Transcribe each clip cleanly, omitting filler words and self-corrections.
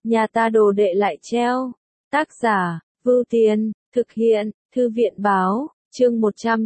nhà ta đồ đệ lại treo. Tác giả, Vưu Tiên, thực hiện, Thư viện Báo, chương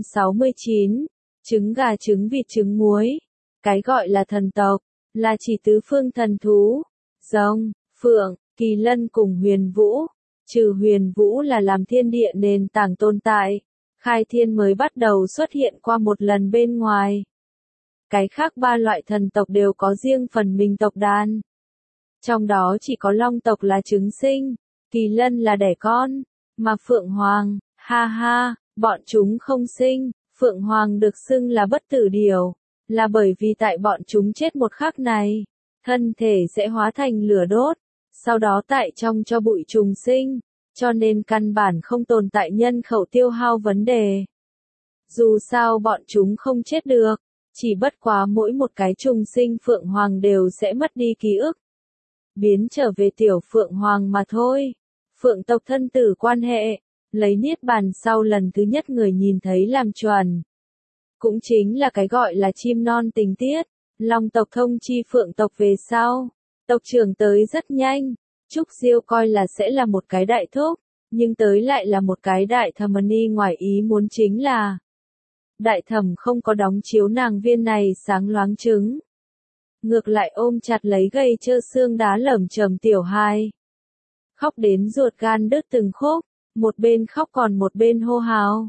169, trứng gà trứng vịt trứng muối. Cái gọi là thần tộc, là chỉ tứ phương thần thú, rồng, phượng, kỳ lân cùng huyền vũ. Trừ huyền vũ là làm thiên địa nền tảng tồn tại, khai thiên mới bắt đầu xuất hiện qua một lần bên ngoài. Cái khác ba loại thần tộc đều có riêng phần mình tộc đàn. Trong đó chỉ có long tộc là trứng sinh, kỳ lân là đẻ con, mà phượng hoàng, ha ha, bọn chúng không sinh. Phượng hoàng được xưng là bất tử điểu, là bởi vì tại bọn chúng chết một khắc này, thân thể sẽ hóa thành lửa đốt, sau đó tại trong cho bụi trùng sinh, cho nên căn bản không tồn tại nhân khẩu tiêu hao vấn đề. Dù sao bọn chúng không chết được, chỉ bất quá mỗi một cái trùng sinh phượng hoàng đều sẽ mất đi ký ức, biến trở về tiểu phượng hoàng mà thôi. Phượng tộc thân tử quan hệ, lấy niết bàn sau lần thứ nhất người nhìn thấy làm chuẩn. Cũng chính là cái gọi là chim non tình tiết, long tộc thông chi phượng tộc về sau. Tộc trưởng tới rất nhanh, Trúc Diêu coi là sẽ là một cái đại thúc, nhưng tới lại là một cái đại thẩm ni. Ngoài ý muốn chính là đại thẩm không có đóng chiếu nàng viên này sáng loáng trứng. Ngược lại ôm chặt lấy gầy trơ xương đá lởm chởm tiểu hai. Khóc đến ruột gan đứt từng khúc, một bên khóc còn một bên hô hào.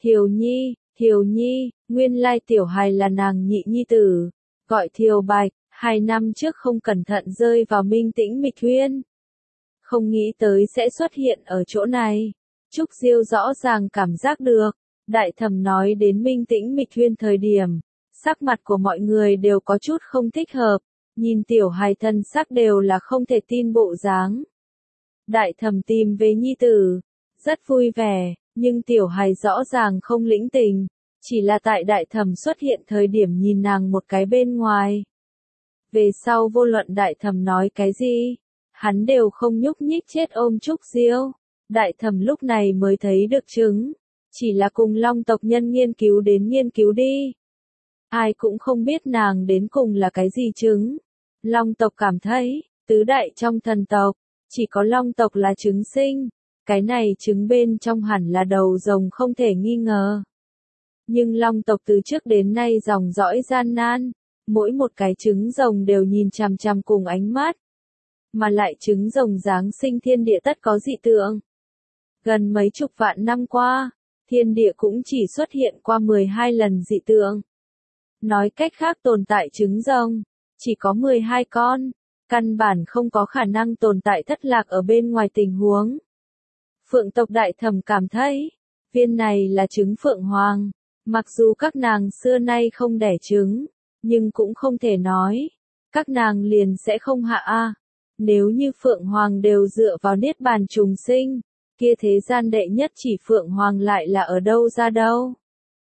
Thiều Nhi, nguyên lai tiểu hài là nàng nhị nhi tử, gọi Thiều Bạch, 2 năm trước không cẩn thận rơi vào Minh Tĩnh Mịch Huyên. Không nghĩ tới sẽ xuất hiện ở chỗ này. Trúc Diêu rõ ràng cảm giác được, đại thẩm nói đến Minh Tĩnh Mịch Huyên thời điểm, sắc mặt của mọi người đều có chút không thích hợp, nhìn tiểu hài thân sắc đều là không thể tin bộ dáng. Đại thẩm tìm về nhi tử, rất vui vẻ, nhưng tiểu hài rõ ràng không lĩnh tình, chỉ là tại đại thẩm xuất hiện thời điểm nhìn nàng một cái bên ngoài. Về sau vô luận đại thẩm nói cái gì, hắn đều không nhúc nhích chết ôm Trúc Diêu. Đại thẩm lúc này mới thấy được trứng, chỉ là cùng long tộc nhân nghiên cứu đến nghiên cứu đi. Ai cũng không biết nàng đến cùng là cái gì trứng. Long tộc cảm thấy, tứ đại trong thần tộc, chỉ có long tộc là trứng sinh, cái này trứng bên trong hẳn là đầu rồng không thể nghi ngờ. Nhưng long tộc từ trước đến nay dòng dõi gian nan, mỗi một cái trứng rồng đều nhìn chằm chằm cùng ánh mắt. Mà lại trứng rồng giáng sinh thiên địa tất có dị tượng. Gần mấy chục vạn năm qua, thiên địa cũng chỉ xuất hiện qua 12 lần dị tượng. Nói cách khác tồn tại trứng rồng, chỉ có 12 con, căn bản không có khả năng tồn tại thất lạc ở bên ngoài tình huống. Phượng tộc đại thẩm cảm thấy, viên này là trứng phượng hoàng, mặc dù các nàng xưa nay không đẻ trứng, nhưng cũng không thể nói, các nàng liền sẽ không hạ a. Nếu như phượng hoàng đều dựa vào niết bàn trùng sinh, kia thế gian đệ nhất chỉ phượng hoàng lại là ở đâu ra đâu?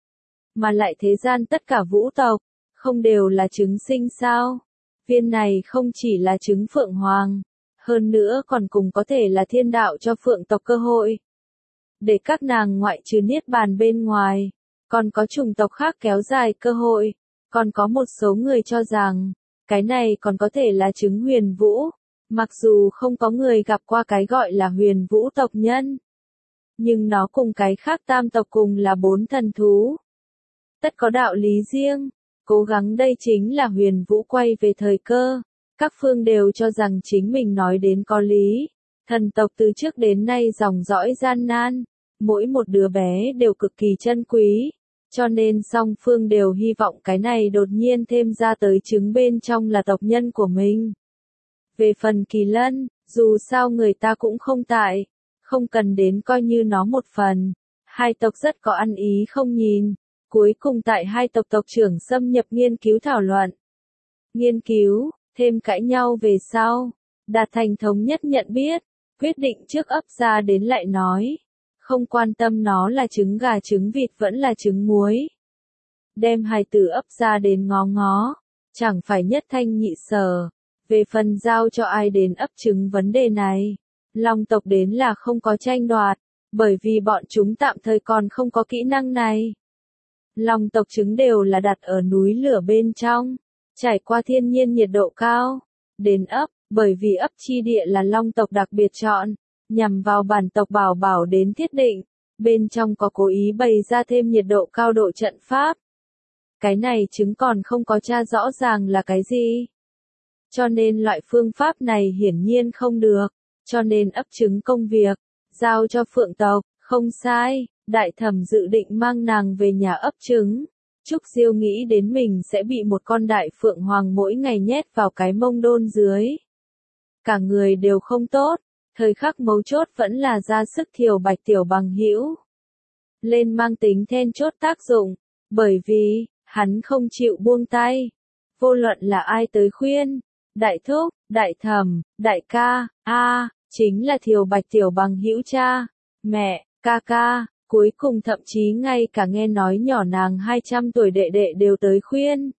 Mà lại thế gian tất cả vũ tộc, không đều là trứng sinh sao? Viên này không chỉ là trứng phượng hoàng, hơn nữa còn cùng có thể là thiên đạo cho phượng tộc cơ hội. Để các nàng ngoại trừ niết bàn bên ngoài, còn có chủng tộc khác kéo dài cơ hội, còn có một số người cho rằng, cái này còn có thể là trứng huyền vũ, mặc dù không có người gặp qua cái gọi là huyền vũ tộc nhân. Nhưng nó cùng cái khác tam tộc cùng là 4 thần thú. Tất có đạo lý riêng, cố gắng đây chính là huyền vũ quay về thời cơ. Các phương đều cho rằng chính mình nói đến có lý. Thần tộc từ trước đến nay dòng dõi gian nan, mỗi một đứa bé đều cực kỳ chân quý, cho nên song phương đều hy vọng cái này đột nhiên thêm ra tới trứng bên trong là tộc nhân của mình. Về phần kỳ lân, dù sao người ta cũng không tại, không cần đến coi như nó một phần. Hai tộc rất có ăn ý không nhìn, cuối cùng tại hai tộc tộc trưởng xâm nhập nghiên cứu thảo luận. Nghiên cứu, thêm cãi nhau về sau, đạt thành thống nhất nhận biết, quyết định trước ấp ra đến lại nói. Không quan tâm nó là trứng gà trứng vịt vẫn là trứng muối. Đem hài tử ấp ra đến ngó ngó, chẳng phải nhất thanh nhị sở. Về phần giao cho ai đến ấp trứng vấn đề này, long tộc đến là không có tranh đoạt, bởi vì bọn chúng tạm thời còn không có kỹ năng này. Long tộc trứng đều là đặt ở núi lửa bên trong, trải qua thiên nhiên nhiệt độ cao, đến ấp, Bởi vì ấp chi địa là Long tộc đặc biệt chọn, nhằm vào bản tộc Bảo Bảo đến thiết định, bên trong có cố ý bày ra thêm nhiệt độ cao độ trận pháp. Cái này trứng còn không có tra rõ ràng là cái gì. Cho nên loại phương pháp này hiển nhiên không được, cho nên ấp trứng công việc, giao cho Phượng tộc, không sai, Đại Thẩm dự định mang nàng về nhà ấp trứng. Trúc Diêu nghĩ đến mình sẽ bị một con đại phượng hoàng mỗi ngày nhét vào cái mông đôn dưới. Cả người đều không tốt, thời khắc mấu chốt vẫn là ra sức Thiều Bạch tiểu bằng hữu lên mang tính then chốt tác dụng, bởi vì, hắn không chịu buông tay. Vô luận là ai tới khuyên, đại thúc, đại thẩm, đại ca, chính là Thiều Bạch tiểu bằng hữu cha, mẹ, ca ca, cuối cùng thậm chí ngay cả nghe nói nhỏ nàng 200 tuổi đệ đệ đều tới khuyên.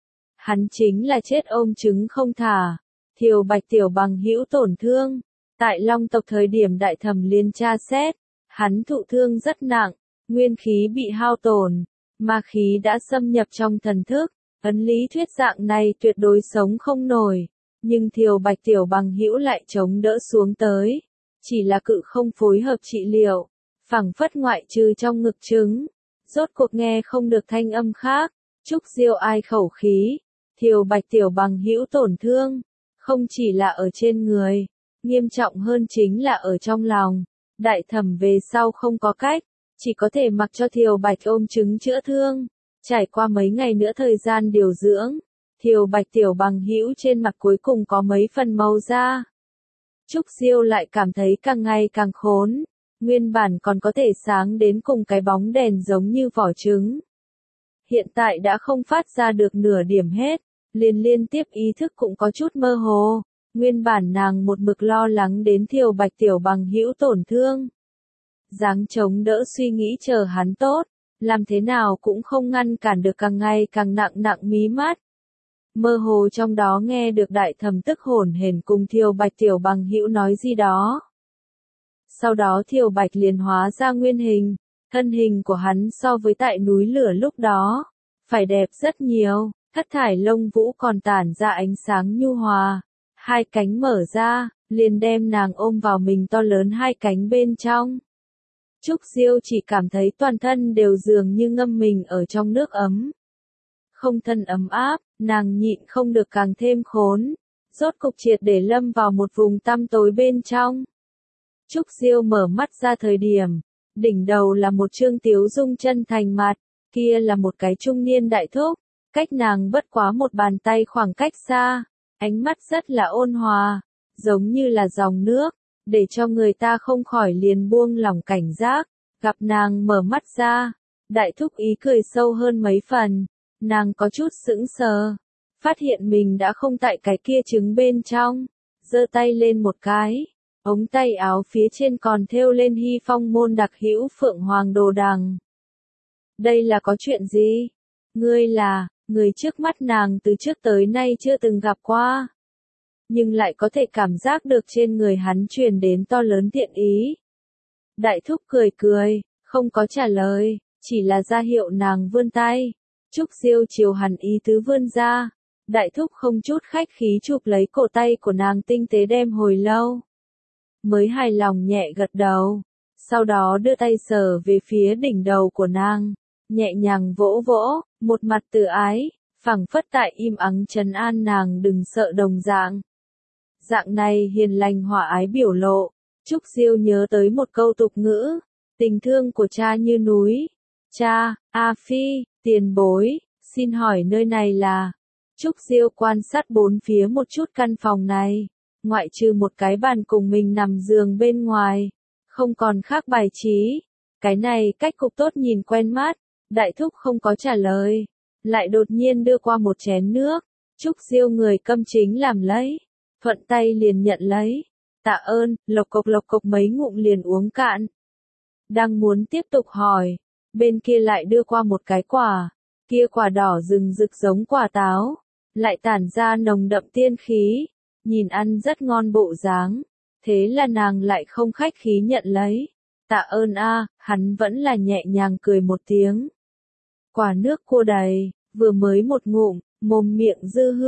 Hắn chính là chết ôm trứng không thả. Thiều Bạch tiểu bằng hữu tổn thương. Tại Long tộc thời điểm Đại Thẩm liên tra xét, hắn thụ thương rất nặng, nguyên khí bị hao tổn, ma khí đã xâm nhập trong thần thức, ấn lý thuyết dạng này tuyệt đối sống không nổi, nhưng Thiều Bạch tiểu bằng hữu lại chống đỡ xuống tới, chỉ là cự không phối hợp trị liệu, phảng phất ngoại trừ trong ngực trứng, rốt cuộc nghe không được thanh âm khác. Trúc Diêu ai khẩu khí, Thiều Bạch tiểu bằng hữu tổn thương, không chỉ là ở trên người, nghiêm trọng hơn chính là ở trong lòng. Đại Thẩm về sau không có cách, chỉ có thể mặc cho Thiều Bạch ôm trứng chữa thương. Trải qua mấy ngày nữa thời gian điều dưỡng, Thiều Bạch tiểu bằng hữu trên mặt cuối cùng có mấy phần màu da. Trúc Diêu lại cảm thấy càng ngày càng khốn, nguyên bản còn có thể sáng đến cùng cái bóng đèn giống như vỏ trứng. Hiện tại đã không phát ra được nửa điểm hết, liên tiếp ý thức cũng có chút mơ hồ. Nguyên bản nàng một mực lo lắng đến Thiều Bạch tiểu bằng hữu tổn thương. Dáng chống đỡ suy nghĩ chờ hắn tốt, làm thế nào cũng không ngăn cản được càng ngày càng nặng mí mắt. Mơ hồ trong đó nghe được Đại Thẩm tức hổn hển cùng Thiều Bạch tiểu bằng hữu nói gì đó. Sau đó Thiều Bạch liền hóa ra nguyên hình, thân hình của hắn so với tại núi lửa lúc đó, phải đẹp rất nhiều, thất thải lông vũ còn tản ra ánh sáng nhu hòa. Hai cánh mở ra, liền đem nàng ôm vào mình to lớn hai cánh bên trong. Trúc Diêu chỉ cảm thấy toàn thân đều dường như ngâm mình ở trong nước ấm. Không thân ấm áp, nàng nhịn không được càng thêm khốn, rốt cục triệt để lâm vào một vùng tăm tối bên trong. Trúc Diêu mở mắt ra thời điểm, đỉnh đầu là một trương tiếu dung chân thành mặt, kia là một cái trung niên đại thúc, cách nàng bất quá một bàn tay khoảng cách xa. Ánh mắt rất là ôn hòa, giống như là dòng nước, để cho người ta không khỏi liền buông lỏng cảnh giác. Gặp nàng mở mắt ra, đại thúc ý cười sâu hơn mấy phần, nàng có chút sững sờ, phát hiện mình đã không tại cái kia trứng bên trong, giơ tay lên một cái, ống tay áo phía trên còn thêu lên Hy Phong môn đặc hữu Phượng Hoàng đồ đằng. Đây là có chuyện gì? Ngươi là người trước mắt nàng từ trước tới nay chưa từng gặp qua, nhưng lại có thể cảm giác được trên người hắn truyền đến to lớn thiện ý. Đại thúc cười, không có trả lời, chỉ là ra hiệu nàng vươn tay. Trúc Diêu chiều hắn ý tứ vươn ra, đại thúc không chút khách khí chụp lấy cổ tay của nàng tinh tế đem hồi lâu. Mới hài lòng nhẹ gật đầu, sau đó đưa tay sờ về phía đỉnh đầu của nàng, nhẹ nhàng vỗ vỗ, một mặt từ ái, phảng phất tại im ắng trấn an nàng đừng sợ đồng dạng. Dạng này hiền lành hòa ái biểu lộ, Trúc Diêu nhớ tới một câu tục ngữ, tình thương của cha như núi. Cha, A Phi, tiền bối, xin hỏi nơi này là. Trúc Diêu quan sát bốn phía một chút căn phòng này, ngoại trừ một cái bàn cùng mình nằm giường bên ngoài, không còn khác bài trí. Cái này cách cục tốt nhìn quen mắt, đại thúc không có trả lời, lại đột nhiên đưa qua một chén nước. Trúc Diêu người câm chính làm lấy, thuận tay liền nhận lấy, tạ ơn, lộc cộc mấy ngụm liền uống cạn. Đang muốn tiếp tục hỏi, bên kia lại đưa qua một cái quả, kia quả đỏ rừng rực giống quả táo, lại tản ra nồng đậm tiên khí, nhìn ăn rất ngon bộ dáng, thế là nàng lại không khách khí nhận lấy. Tạ ơn a, hắn vẫn là nhẹ nhàng cười một tiếng. Quả nước cua đầy, vừa mới một ngụm, mồm miệng dư hương,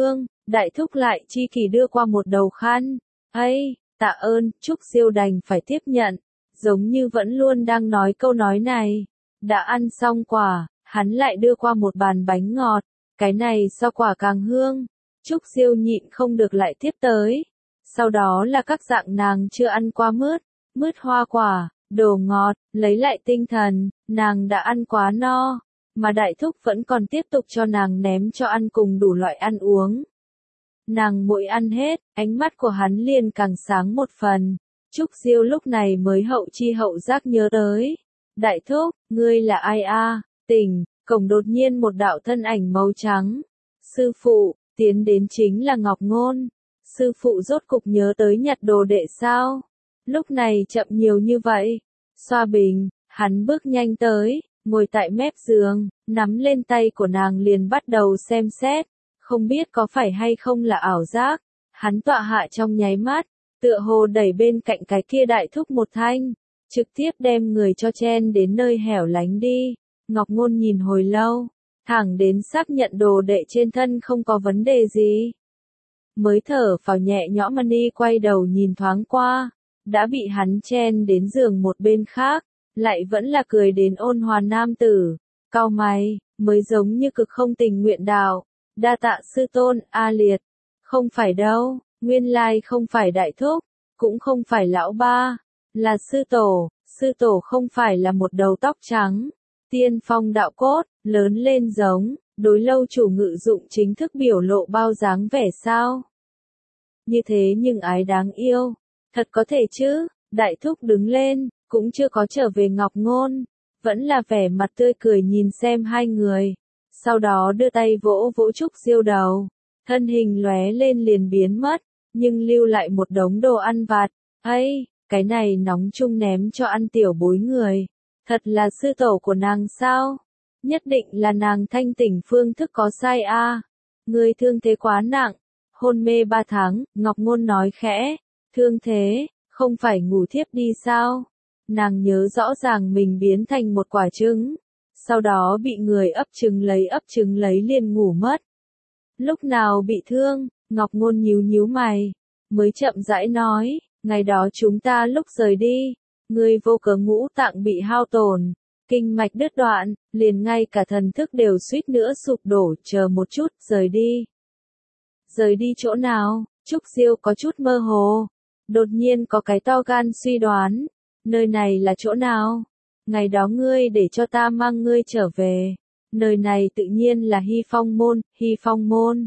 Đại thúc lại chi kỳ đưa qua một đầu khăn. Ây, tạ ơn, Trúc Diêu đành phải tiếp nhận, giống như vẫn luôn đang nói câu nói này. Đã ăn xong quả, hắn lại đưa qua một bàn bánh ngọt, cái này so quả càng hương. Trúc Diêu nhịn không được lại tiếp tới. Sau đó là các dạng nàng chưa ăn qua mứt hoa quả, đồ ngọt, lấy lại tinh thần, nàng đã ăn quá no, mà đại thúc vẫn còn tiếp tục cho nàng ném cho ăn cùng đủ loại ăn uống. Nàng mỗi ăn hết, ánh mắt của hắn liền càng sáng một phần. Trúc Diêu lúc này mới hậu chi hậu giác nhớ tới. Đại thúc, ngươi là ai a? Tỉnh, cổng đột nhiên một đạo thân ảnh màu trắng. Sư phụ, tiến đến chính là Ngọc Ngôn. Sư phụ rốt cục nhớ tới nhặt đồ đệ sao? Lúc này chậm nhiều như vậy. Xoa bình, hắn bước nhanh tới, ngồi tại mép giường, nắm lên tay của nàng liền bắt đầu xem xét. Không biết có phải hay không là ảo giác. Hắn tọa hạ trong nháy mắt, tựa hồ đẩy bên cạnh cái kia đại thúc một thanh, trực tiếp đem người cho chen đến nơi hẻo lánh đi. Ngọc Ngôn nhìn hồi lâu, thẳng đến xác nhận đồ đệ trên thân không có vấn đề gì. Mới thở phào nhẹ nhõm mà đi quay đầu nhìn thoáng qua, đã bị hắn chen đến giường một bên khác, lại vẫn là cười đến ôn hòa nam tử, cau mày, mới giống như cực không tình nguyện đạo, đa tạ sư tôn, A Liệt, không phải đâu, nguyên lai không phải đại thúc, cũng không phải lão ba, là sư tổ không phải là một đầu tóc trắng, tiên phong đạo cốt, lớn lên giống, đối lâu chủ ngự dụng chính thức biểu lộ bao dáng vẻ sao? Như thế nhưng ái đáng yêu, thật có thể chứ, đại thúc đứng lên, cũng chưa có trở về Ngọc Ngôn, vẫn là vẻ mặt tươi cười nhìn xem hai người, sau đó đưa tay vỗ vỗ Trúc Diêu đầu, thân hình lóe lên liền biến mất, nhưng lưu lại một đống đồ ăn vặt, ấy, cái này nóng chung ném cho ăn tiểu bối người, thật là sư tổ của nàng sao? Nhất định là nàng thanh tỉnh phương thức có sai a. Người thương thế quá nặng, hôn mê 3 tháng, Ngọc Ngôn nói khẽ, thương thế, không phải ngủ thiếp đi sao? Nàng nhớ rõ ràng mình biến thành một quả trứng, sau đó bị người ấp trứng lấy liền ngủ mất. Lúc nào bị thương, Ngọc Ngôn nhíu mày, mới chậm rãi nói, ngày đó chúng ta lúc rời đi, ngươi vô cớ ngũ tạng bị hao tổn, kinh mạch đứt đoạn, liền ngay cả thần thức đều suýt nữa sụp đổ, chờ một chút, rời đi. Rời đi chỗ nào? Trúc Diêu có chút mơ hồ. Đột nhiên có cái to gan suy đoán. Nơi này là chỗ nào? Ngày đó ngươi để cho ta mang ngươi trở về. Nơi này tự nhiên là Hy Phong môn.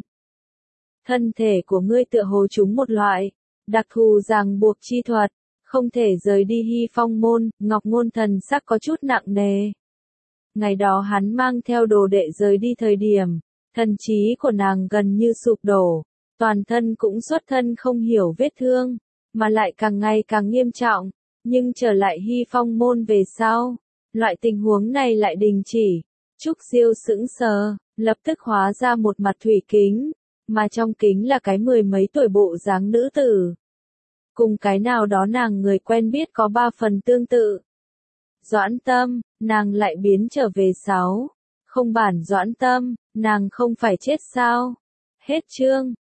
Thân thể của ngươi tựa hồ trúng một loại đặc thù ràng buộc chi thuật, không thể rời đi Hy Phong môn. Ngọc Ngôn thần sắc có chút nặng nề. Ngày đó hắn mang theo đồ đệ rời đi thời điểm, thần trí của nàng gần như sụp đổ, toàn thân cũng xuất thân không hiểu vết thương, mà lại càng ngày càng nghiêm trọng, nhưng trở lại Hy Phong môn về sau, loại tình huống này lại đình chỉ. Trúc Diêu sững sờ, lập tức hóa ra một mặt thủy kính, mà trong kính là cái 10 mấy tuổi bộ dáng nữ tử. Cùng cái nào đó nàng người quen biết có 3 phần tương tự. Doãn Tâm, nàng lại biến trở về 6. Không bản Doãn Tâm, nàng không phải chết sao? Hết chương.